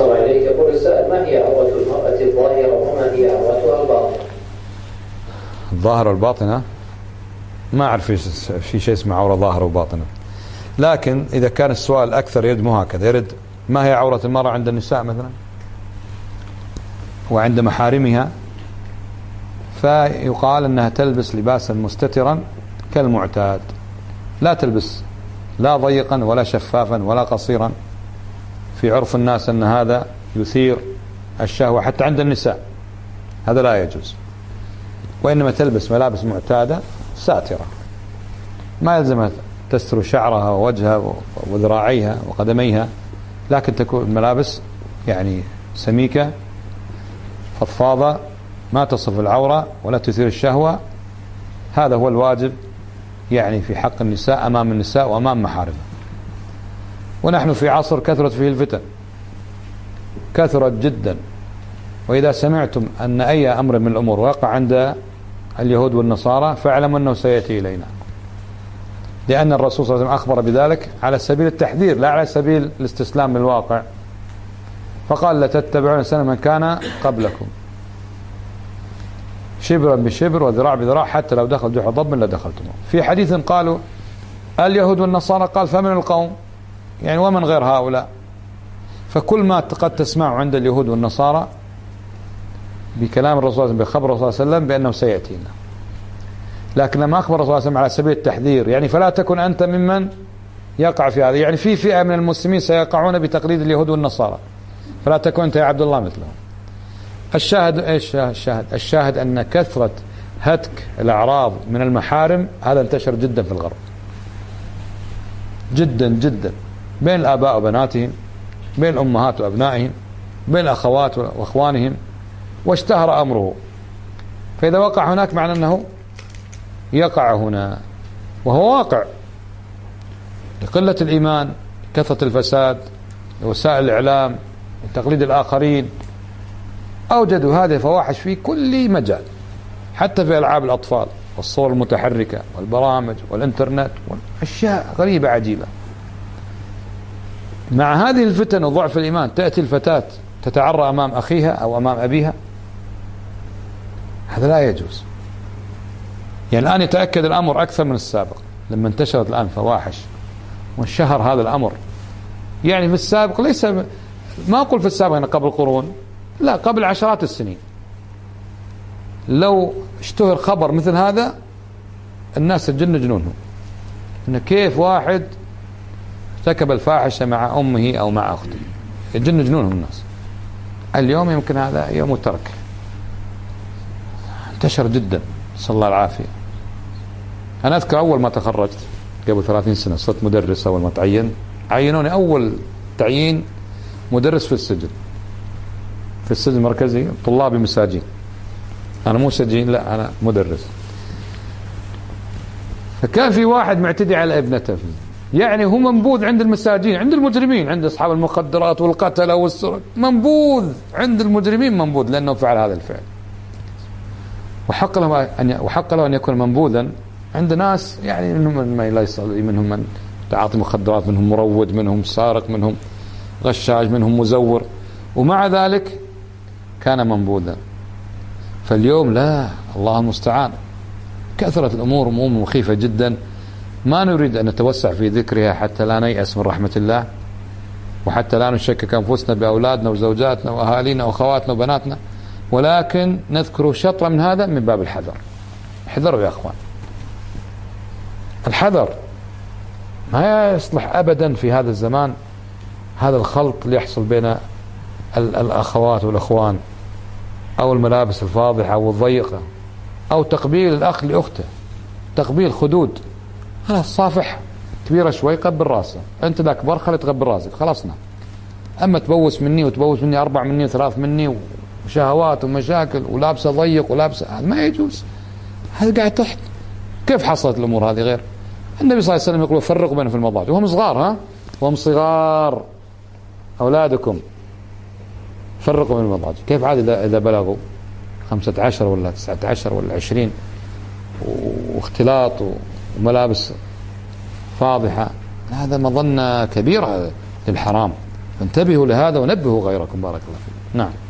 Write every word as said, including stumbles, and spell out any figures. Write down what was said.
صلى عليك. يقول السائل: ما هي عورة المرأة الظاهرة وما هي عورتها الباطنة؟ الظاهرة والباطنة ما أعرف في شيء اسمه عورة ظاهرة وباطنة، لكن إذا كان السؤال أكثر يرد مو هكذا، يرد ما هي عورة المرأة عند النساء مثلا وعند محارمها، فيقال أنها تلبس لباسا مستترا كالمعتاد، لا تلبس لا ضيقا ولا شفافا ولا قصيرا. في عرف الناس أن هذا يثير الشهوة حتى عند النساء، هذا لا يجوز، وإنما تلبس ملابس معتادة ساترة، ما يلزمها تستر شعرها ووجهها وذراعيها وقدميها، لكن تكون ملابس يعني سميكة فضفاضة ما تصف العورة ولا تثير الشهوة. هذا هو الواجب يعني في حق النساء أمام النساء وأمام محارمها. ونحن في عصر كثرت فيه الفتن، كثرت جدا، وإذا سمعتم أن أي أمر من الأمور وقع عند اليهود والنصارى فاعلموا أنه سيأتي إلينا، لأن الرسول صلى الله عليه وسلم أخبر بذلك على سبيل التحذير لا على سبيل الاستسلام للواقع، فقال: لتتبعون سنن من كان قبلكم شبرا بشبر وذراع بذراع حتى لو دخل جحر ضب لدخلتموه. في حديث قالوا اليهود والنصارى، قال: فمن القوم، يعني ومن غير هؤلاء. فكل ما قد تسمعه عند اليهود والنصارى بكلام الرسول صلى الله عليه وسلم بخبر الرسول صلى الله عليه وسلم بأنه سيأتينا، لكن لما أخبر الرسول صلى الله عليه وسلم على سبيل التحذير، يعني فلا تكن أنت ممن يقع في هذا، يعني في فئة من المسلمين سيقعون بتقليد اليهود والنصارى، فلا تكن أنت يا عبد الله مثلهم. الشاهد ايش الشاهد الشاهد أن كثرة هتك الأعراض من المحارم هذا انتشر جدا في الغرب، جدا جدا، بين الآباء وبناتهم، بين الأمهات وأبنائهم، بين الأخوات وأخوانهم، واشتهر أمره. فإذا وقع هناك معنى أنه يقع هنا، وهو واقع لقلة الإيمان، كثرة الفساد، وسائل الإعلام، تقليد الآخرين، أوجدوا هذه الفواحش في كل مجال، حتى في ألعاب الأطفال والصور المتحركة والبرامج والإنترنت والأشياء غريبة عجيبة. مع هذه الفتن وضعف الإيمان تأتي الفتاة تتعرى أمام أخيها أو أمام أبيها، هذا لا يجوز. يعني الآن يتأكد الأمر أكثر من السابق لما انتشرت الآن فواحش وانشهر هذا الأمر. يعني في السابق ليس، ما أقول في السابق أنا قبل قرون، لا، قبل عشرات السنين لو اشتهر خبر مثل هذا الناس تجن جنونهم، إن كيف واحد ارتكب الفاحشة مع أمه أو مع أخته، يجن جنونهم الناس. اليوم يمكن هذا يوم ترك، انتشر جدا، صلى الله العافية. أنا أذكر أول ما تخرجت قبل ثلاثين سنة صرت مدرس، أول ما تعين عينوني أول تعيين مدرس في السجن، في السجن المركزي، طلابي مساجين، أنا مو سجين، لا أنا مدرس. فكان في واحد معتدي على ابنته، يعني هو منبوذ عند المساجين، عند المجرمين، عند أصحاب المخدرات والقتلة والسرقة، منبوذ عند المجرمين، منبوذ لأنه فعل هذا الفعل. وحق له أن وحق له أن يكون منبوذا عند ناس، يعني منهم من لا يصلي، منهم من تعاطي مخدرات، منهم مروج، منهم سارق، منهم غشاش، منهم مزور، ومع ذلك كان منبوذا. فاليوم لا، الله المستعان، كثرت الأمور أمور مخيفة جدا، ما نريد أن نتوسع في ذكرها حتى لا نيأس من رحمة الله، وحتى لا نشكك أنفسنا بأولادنا وزوجاتنا وأهالينا وأخواتنا وبناتنا، ولكن نذكر شطرة من هذا من باب الحذر. احذروا يا أخوان، الحذر. ما يصلح أبدا في هذا الزمان هذا الخلط اللي يحصل بين الأخوات والأخوان، أو الملابس الفاضحة والضيقة، أو تقبيل الأخ لأخته، تقبيل خدود، خلاص صافح كبيرة شوي قبل راسه، أنت ذاك أكبر خلي تقبل راسك، خلصنا. أما تبوس مني وتبوس مني أربع مني وثلاث مني وشهوات ومشاكل ولابسه ضيق ولابسه، هذا ما يجوز، هذا قاعد تحت. كيف حصلت الأمور هذه؟ غير النبي صلى الله عليه وسلم يقول فرقوا بينهم في المضاجع وهم صغار، ها وهم صغار أولادكم فرقوا بين المضاجع. كيف عاد إذا بلغوا خمسة عشر ولا تسعة عشر ولا عشرين واختلاط وملابس فاضحة؟ هذا مظنة كبيرة للحرام، فانتبهوا لهذا ونبهوا غيركم. بارك الله فيكم. نعم.